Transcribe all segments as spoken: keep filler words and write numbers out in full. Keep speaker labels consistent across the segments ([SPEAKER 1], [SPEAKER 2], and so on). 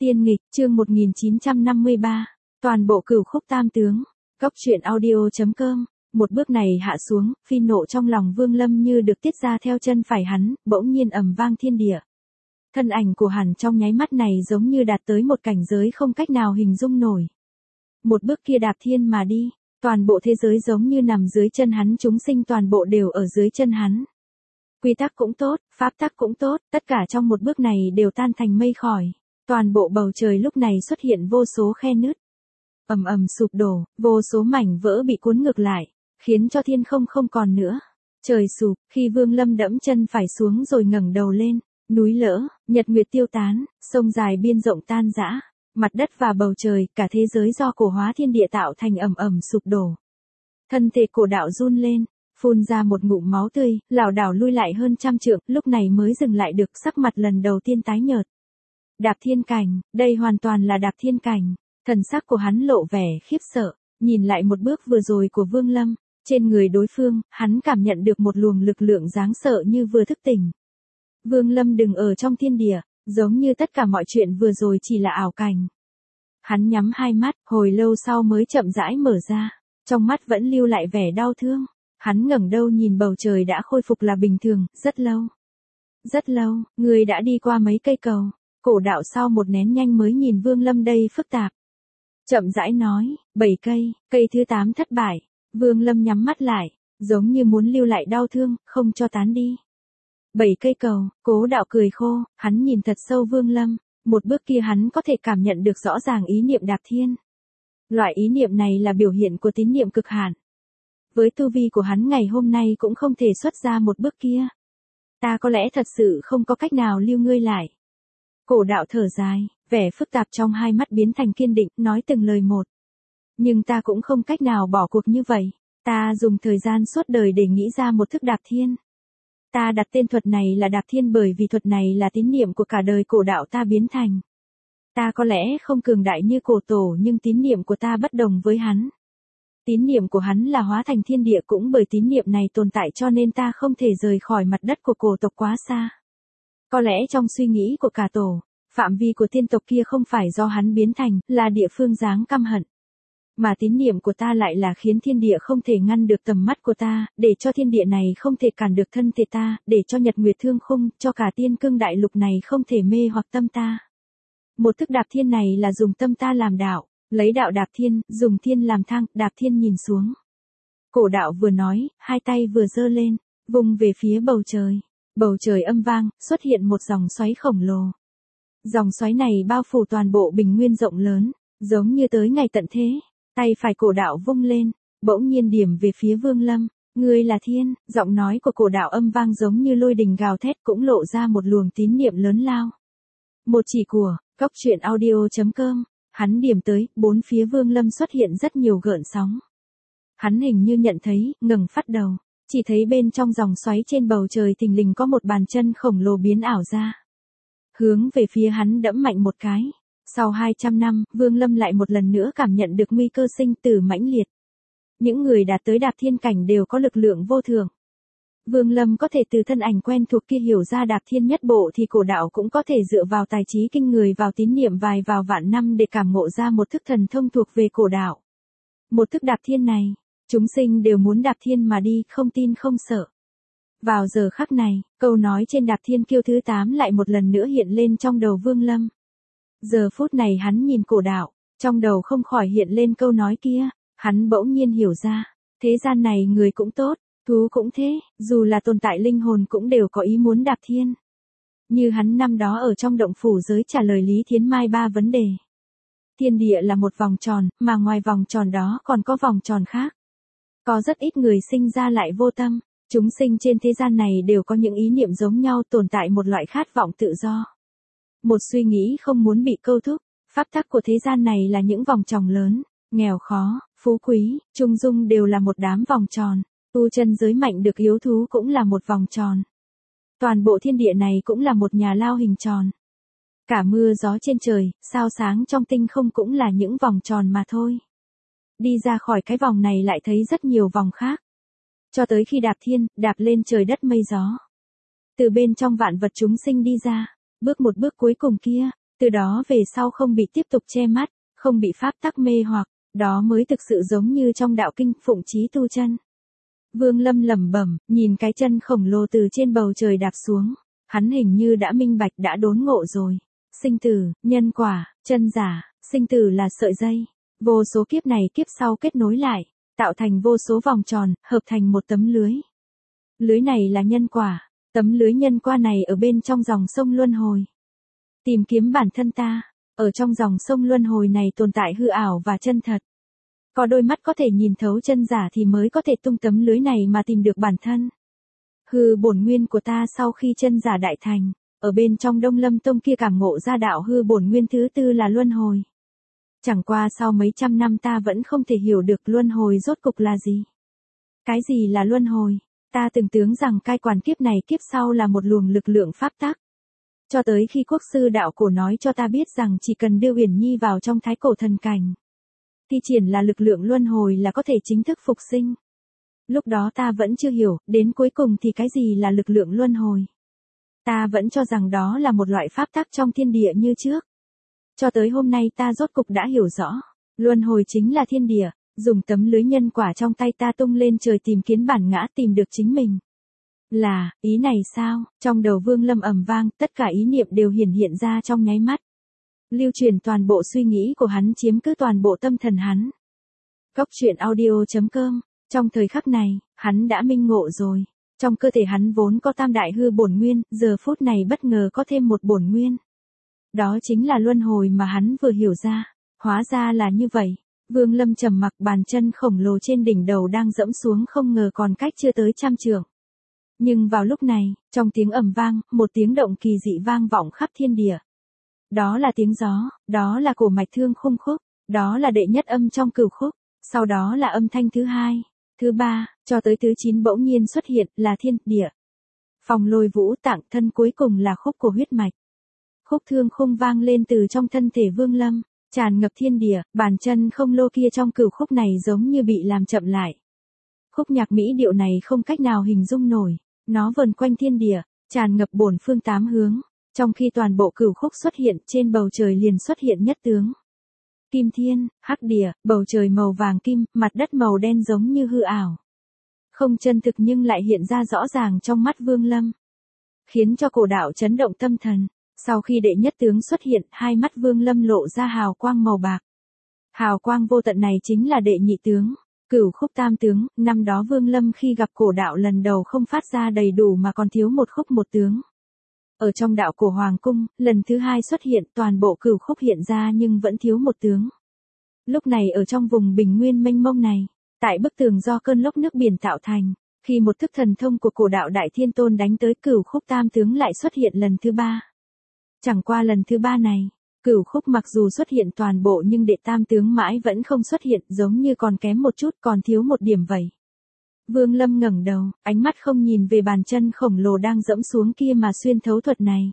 [SPEAKER 1] Tiên nghịch, chương một nghìn chín trăm năm mươi ba, toàn bộ cửu khúc tam tướng, góc truyện audio.com, một bước này hạ xuống, phi nộ trong lòng Vương Lâm như được tiết ra theo chân phải hắn, bỗng nhiên ầm vang thiên địa. Thân ảnh của hắn trong nháy mắt này giống như đạt tới một cảnh giới không cách nào hình dung nổi. Một bước kia đạp thiên mà đi, toàn bộ thế giới giống như nằm dưới chân hắn, chúng sinh toàn bộ đều ở dưới chân hắn. Quy tắc cũng tốt, pháp tắc cũng tốt, tất cả trong một bước này đều tan thành mây khói. Toàn bộ bầu trời lúc này xuất hiện vô số khe nứt. Ầm ầm sụp đổ, vô số mảnh vỡ bị cuốn ngược lại, khiến cho thiên không không còn nữa. Trời sụp, khi Vương Lâm đẫm chân phải xuống rồi ngẩng đầu lên, núi lỡ, nhật nguyệt tiêu tán, sông dài biên rộng tan rã, mặt đất và bầu trời, cả thế giới do cổ hóa thiên địa tạo thành ầm ầm sụp đổ. Thân thể cổ đạo run lên, phun ra một ngụm máu tươi, lảo đảo lui lại hơn trăm trượng, lúc này mới dừng lại được, sắc mặt lần đầu tiên tái nhợt. Đạp thiên cảnh, đây hoàn toàn là đạp thiên cảnh. Thần sắc của hắn lộ vẻ khiếp sợ, nhìn lại một bước vừa rồi của Vương Lâm, trên người đối phương, hắn cảm nhận được một luồng lực lượng đáng sợ như vừa thức tỉnh. Vương Lâm đừng ở trong thiên địa, giống như tất cả mọi chuyện vừa rồi chỉ là ảo cảnh. Hắn nhắm hai mắt, hồi lâu sau mới chậm rãi mở ra, trong mắt vẫn lưu lại vẻ đau thương. Hắn ngẩng đầu nhìn bầu trời đã khôi phục là bình thường, rất lâu. Rất lâu, người đã đi qua mấy cây cầu. Cổ đạo sau một nén nhanh mới nhìn Vương Lâm đây phức tạp. Chậm rãi nói, bảy cây, cây thứ tám thất bại. Vương Lâm nhắm mắt lại, giống như muốn lưu lại đau thương, không cho tán đi. Bảy cây cầu, Cố đạo cười khô, hắn nhìn thật sâu Vương Lâm, một bước kia hắn có thể cảm nhận được rõ ràng ý niệm đạp thiên. Loại ý niệm này là biểu hiện của tín niệm cực hạn. Với tu vi của hắn ngày hôm nay cũng không thể xuất ra một bước kia. Ta có lẽ thật sự không có cách nào lưu ngươi lại. Cổ đạo thở dài, vẻ phức tạp trong hai mắt biến thành kiên định, nói từng lời một. Nhưng ta cũng không cách nào bỏ cuộc như vậy. Ta dùng thời gian suốt đời để nghĩ ra một thức đạp thiên. Ta đặt tên thuật này là đạp thiên bởi vì thuật này là tín niệm của cả đời cổ đạo ta biến thành. Ta có lẽ không cường đại như cổ tổ nhưng tín niệm của ta bất đồng với hắn. Tín niệm của hắn là hóa thành thiên địa, cũng bởi tín niệm này tồn tại cho nên ta không thể rời khỏi mặt đất của cổ tộc quá xa. Có lẽ trong suy nghĩ của cả tổ, phạm vi của tiên tộc kia không phải do hắn biến thành, là địa phương dáng căm hận. Mà tín niệm của ta lại là khiến thiên địa không thể ngăn được tầm mắt của ta, để cho thiên địa này không thể cản được thân thể ta, để cho nhật nguyệt thương khung, cho cả tiên cương đại lục này không thể mê hoặc tâm ta. Một thức đạp thiên này là dùng tâm ta làm đạo, lấy đạo đạp thiên, dùng thiên làm thang, đạp thiên nhìn xuống. Cổ đạo vừa nói, hai tay vừa giơ lên, vùng về phía bầu trời. Bầu trời âm vang, xuất hiện một dòng xoáy khổng lồ. Dòng xoáy này bao phủ toàn bộ bình nguyên rộng lớn, giống như tới ngày tận thế. Tay phải cổ đạo vung lên, bỗng nhiên điểm về phía Vương Lâm. Ngươi là thiên, giọng nói của cổ đạo âm vang giống như lôi đình gào thét, cũng lộ ra một luồng tín niệm lớn lao. Một chỉ của, góc truyện audio.com, hắn điểm tới, bốn phía Vương Lâm xuất hiện rất nhiều gợn sóng. Hắn hình như nhận thấy, ngẩng phát đầu. Chỉ thấy bên trong dòng xoáy trên bầu trời thình lình có một bàn chân khổng lồ biến ảo ra. Hướng về phía hắn đẫm mạnh một cái. Sau hai trăm năm, Vương Lâm lại một lần nữa cảm nhận được nguy cơ sinh tử mãnh liệt. Những người đạt tới đạp thiên cảnh đều có lực lượng vô thường. Vương Lâm có thể từ thân ảnh quen thuộc kia hiểu ra đạp thiên nhất bộ thì cổ đạo cũng có thể dựa vào tài trí kinh người, vào tín niệm vài vào vạn năm để cảm ngộ ra một thức thần thông thuộc về cổ đạo. Một thức đạp thiên này, chúng sinh đều muốn đạp thiên mà đi, không tin không sợ. Vào giờ khắc này, câu nói trên đạp thiên kiêu thứ tám lại một lần nữa hiện lên trong đầu Vương Lâm. Giờ phút này hắn nhìn cổ đạo, trong đầu không khỏi hiện lên câu nói kia, hắn bỗng nhiên hiểu ra, thế gian này người cũng tốt, thú cũng thế, dù là tồn tại linh hồn cũng đều có ý muốn đạp thiên. Như hắn năm đó ở trong động phủ giới trả lời Lý Thiến Mai ba vấn đề. Thiên địa là một vòng tròn, mà ngoài vòng tròn đó còn có vòng tròn khác. Có rất ít người sinh ra lại vô tâm, chúng sinh trên thế gian này đều có những ý niệm giống nhau, tồn tại một loại khát vọng tự do. Một suy nghĩ không muốn bị câu thúc, pháp tắc của thế gian này là những vòng tròn lớn, nghèo khó, phú quý, trung dung đều là một đám vòng tròn, tu chân giới mạnh được yếu thú cũng là một vòng tròn. Toàn bộ thiên địa này cũng là một nhà lao hình tròn. Cả mưa gió trên trời, sao sáng trong tinh không cũng là những vòng tròn mà thôi. Đi ra khỏi cái vòng này lại thấy rất nhiều vòng khác. Cho tới khi đạp thiên, đạp lên trời đất mây gió. Từ bên trong vạn vật chúng sinh đi ra, bước một bước cuối cùng kia, Từ đó về sau không bị tiếp tục che mắt, không bị pháp tắc mê hoặc, đó mới thực sự giống như trong đạo kinh phụng chí tu chân. Vương Lâm lẩm bẩm, nhìn cái chân khổng lồ từ trên bầu trời đạp xuống, hắn hình như đã minh bạch đã đốn ngộ rồi. Sinh tử, nhân quả, chân giả, sinh tử là sợi dây, vô số kiếp này kiếp sau kết nối lại, tạo thành vô số vòng tròn, hợp thành một tấm lưới. Lưới này là nhân quả, tấm lưới nhân quả này ở bên trong dòng sông luân hồi. Tìm kiếm bản thân ta, ở trong dòng sông luân hồi này tồn tại hư ảo và chân thật. Có đôi mắt có thể nhìn thấu chân giả thì mới có thể tung tấm lưới này mà tìm được bản thân. Hư bổn nguyên của ta sau khi chân giả đại thành, ở bên trong Đông Lâm Tông kia cảm ngộ ra đạo hư bổn nguyên thứ tư là luân hồi. Chẳng qua sau mấy trăm năm ta vẫn không thể hiểu được luân hồi rốt cục là gì. Cái gì là luân hồi? Ta từng tưởng rằng cai quản kiếp này kiếp sau là một luồng lực lượng pháp tắc. Cho tới khi quốc sư đạo cổ nói cho ta biết rằng chỉ cần đưa Uyển Nhi vào trong thái cổ thần cảnh, thi triển là lực lượng luân hồi là có thể chính thức phục sinh. Lúc đó ta vẫn chưa hiểu, đến cuối cùng thì cái gì là lực lượng luân hồi. Ta vẫn cho rằng đó là một loại pháp tắc trong thiên địa như trước. Cho tới hôm nay ta rốt cục đã hiểu rõ, luân hồi chính là thiên địa, dùng tấm lưới nhân quả trong tay ta tung lên trời tìm kiếm bản ngã tìm được chính mình. Là, ý này sao? Trong đầu Vương Lâm ầm vang, tất cả ý niệm đều hiển hiện ra trong nháy mắt. Lưu truyền toàn bộ suy nghĩ của hắn chiếm cứ toàn bộ tâm thần hắn. Góc truyện audio chấm com. Trong thời khắc này, hắn đã minh ngộ rồi. Trong cơ thể hắn vốn có tam đại hư bổn nguyên, giờ phút này bất ngờ có thêm một bổn nguyên. Đó chính là luân hồi mà hắn vừa hiểu ra. Hóa ra là như vậy. Vương Lâm trầm mặc, bàn chân khổng lồ trên đỉnh đầu đang dẫm xuống không ngờ còn cách chưa tới trăm trượng. Nhưng vào lúc này, trong tiếng ầm vang, một tiếng động kỳ dị vang vọng khắp thiên địa. Đó là tiếng gió, đó là cổ mạch thương khung khúc, đó là đệ nhất âm trong cửu khúc, sau đó là âm thanh thứ hai, thứ ba, cho tới thứ chín bỗng nhiên xuất hiện là thiên địa. Phòng lôi vũ tạng thân cuối cùng là khúc của huyết mạch. Khúc thương khung vang lên từ trong thân thể Vương Lâm, tràn ngập thiên địa, bàn chân không lô kia trong cửu khúc này giống như bị làm chậm lại. Khúc nhạc mỹ điệu này không cách nào hình dung nổi, nó vần quanh thiên địa, tràn ngập bổn phương tám hướng. Trong khi toàn bộ cửu khúc xuất hiện, trên bầu trời liền xuất hiện nhất tướng. Kim thiên, hắc địa, bầu trời màu vàng kim, mặt đất màu đen giống như hư ảo. Không chân thực nhưng lại hiện ra rõ ràng trong mắt Vương Lâm. Khiến cho cổ đạo chấn động tâm thần. Sau khi đệ nhất tướng xuất hiện, hai mắt Vương Lâm lộ ra hào quang màu bạc. Hào quang vô tận này chính là đệ nhị tướng. Cửu khúc tam tướng, năm đó Vương Lâm khi gặp cổ đạo lần đầu không phát ra đầy đủ mà còn thiếu một khúc một tướng. Ở trong đạo cổ hoàng cung, lần thứ hai xuất hiện toàn bộ cửu khúc hiện ra nhưng vẫn thiếu một tướng. Lúc này ở trong vùng bình nguyên mênh mông này, tại bức tường do cơn lốc nước biển tạo thành, khi một thức thần thông của cổ đạo Đại Thiên Tôn đánh tới cửu khúc tam tướng lại xuất hiện lần thứ ba. Chẳng qua lần thứ ba này, cửu khúc mặc dù xuất hiện toàn bộ nhưng đệ tam tướng mãi vẫn không xuất hiện, giống như còn kém một chút, còn thiếu một điểm vậy. Vương Lâm ngẩng đầu, ánh mắt không nhìn về bàn chân khổng lồ đang dẫm xuống kia mà xuyên thấu thuật này.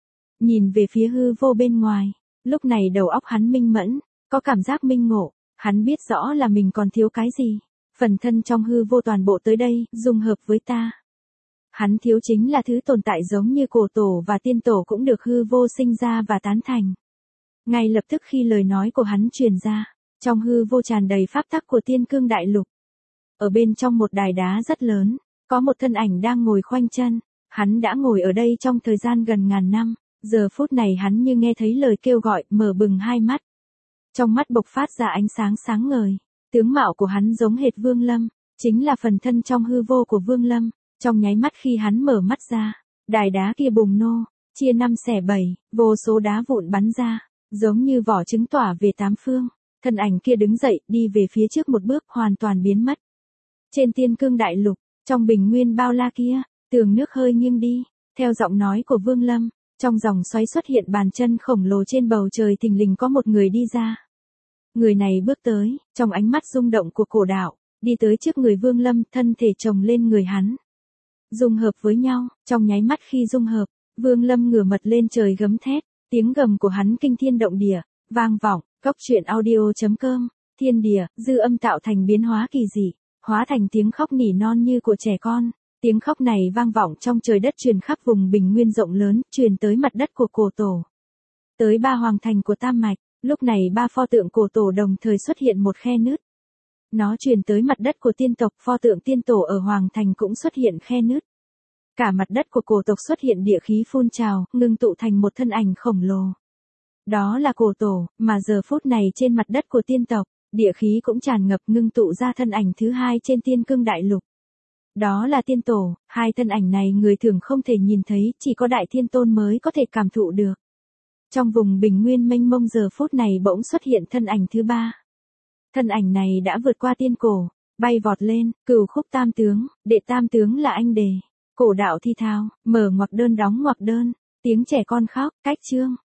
[SPEAKER 1] Nhìn về phía hư vô bên ngoài, lúc này đầu óc hắn minh mẫn, có cảm giác minh ngộ, hắn biết rõ là mình còn thiếu cái gì. Phần thân trong hư vô toàn bộ tới đây, dung hợp với ta. Hắn thiếu chính là thứ tồn tại giống như cổ tổ và tiên tổ cũng được hư vô sinh ra và tán thành. Ngay lập tức khi lời nói của hắn truyền ra, trong hư vô tràn đầy pháp tắc của Tiên Cương Đại Lục. Ở bên trong một đài đá rất lớn, có một thân ảnh đang ngồi khoanh chân, hắn đã ngồi ở đây trong thời gian gần ngàn năm, giờ phút này hắn như nghe thấy lời kêu gọi, mở bừng hai mắt. Trong mắt bộc phát ra ánh sáng sáng ngời, tướng mạo của hắn giống hệt Vương Lâm, chính là phần thân trong hư vô của Vương Lâm, trong nháy mắt khi hắn mở mắt ra, đài đá kia bùng nô, chia năm xẻ bảy, vô số đá vụn bắn ra, giống như vỏ trứng tỏa về tám phương, thân ảnh kia đứng dậy, đi về phía trước một bước hoàn toàn biến mất. Trên Tiên Cương Đại Lục, trong bình nguyên bao la kia, tường nước hơi nghiêng đi, theo giọng nói của Vương Lâm, trong dòng xoáy xuất hiện bàn chân khổng lồ trên bầu trời thình lình có một người đi ra. Người này bước tới, trong ánh mắt rung động của cổ đạo, đi tới trước người Vương Lâm, thân thể chồng lên người hắn. Dung hợp với nhau, trong nháy mắt khi dung hợp, Vương Lâm ngửa mặt lên trời gấm thét, tiếng gầm của hắn kinh thiên động địa, vang vọng, góc truyện audio chấm com, thiên địa, dư âm tạo thành biến hóa kỳ dị, hóa thành tiếng khóc nỉ non như của trẻ con. Tiếng khóc này vang vọng trong trời đất truyền khắp vùng bình nguyên rộng lớn, truyền tới mặt đất của cổ tổ. tới ba hoàng thành của Tam Mạch, lúc này ba pho tượng cổ tổ đồng thời xuất hiện một khe nứt. Nó truyền tới mặt đất của tiên tộc, pho tượng tiên tổ ở hoàng thành cũng xuất hiện khe nứt. Cả mặt đất của cổ tộc xuất hiện địa khí phun trào, ngưng tụ thành một thân ảnh khổng lồ. Đó là cổ tổ, mà giờ phút này trên mặt đất của tiên tộc, địa khí cũng tràn ngập ngưng tụ ra thân ảnh thứ hai trên tiên cương đại lục. Đó là tiên tổ, hai thân ảnh này người thường không thể nhìn thấy, chỉ có đại thiên tôn mới có thể cảm thụ được. Trong vùng bình nguyên mênh mông giờ phút này bỗng xuất hiện thân ảnh thứ ba. Thân ảnh này đã vượt qua tiên cổ, bay vọt lên, cửu khúc tam tướng, đệ tam tướng là anh đề. Cổ đạo thi thao, mở ngoặc đơn đóng ngoặc đơn, tiếng trẻ con khóc, cách chương.